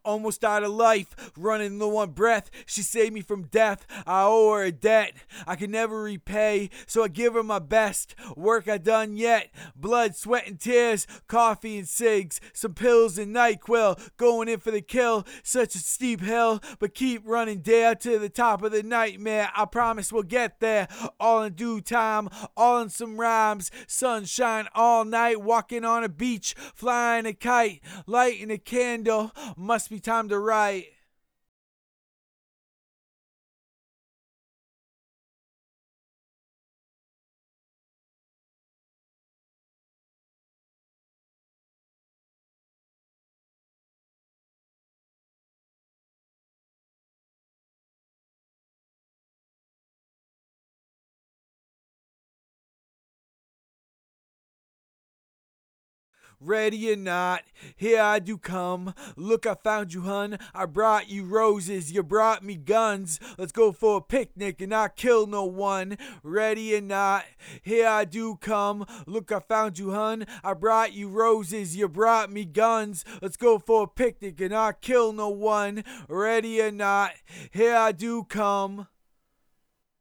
almost out of life, running low on breath. She saved me from death. I owe her a debt I can never repay, so I give her my best. Work I done yet, blood, sweat, and tears, coffee and cigs, some pills and NyQuil, going in for the kill. Such a steep hill, but keep running, dare to the top of the nightmare. I promise we'll get there, all in due time, all in some rhymes. Sunshine all night, walking on a beach, flying a kite, lighting a candle. Must be time to write. Ready or not, here I do come. Look, I found you, hun. I brought you roses, you brought me guns. Let's go for a picnic and not kill no one. Ready or not, here I do come. Look, I found you, hun. I brought you roses, you brought me guns. Let's go for a picnic and not kill no one. Ready or not, here I do come.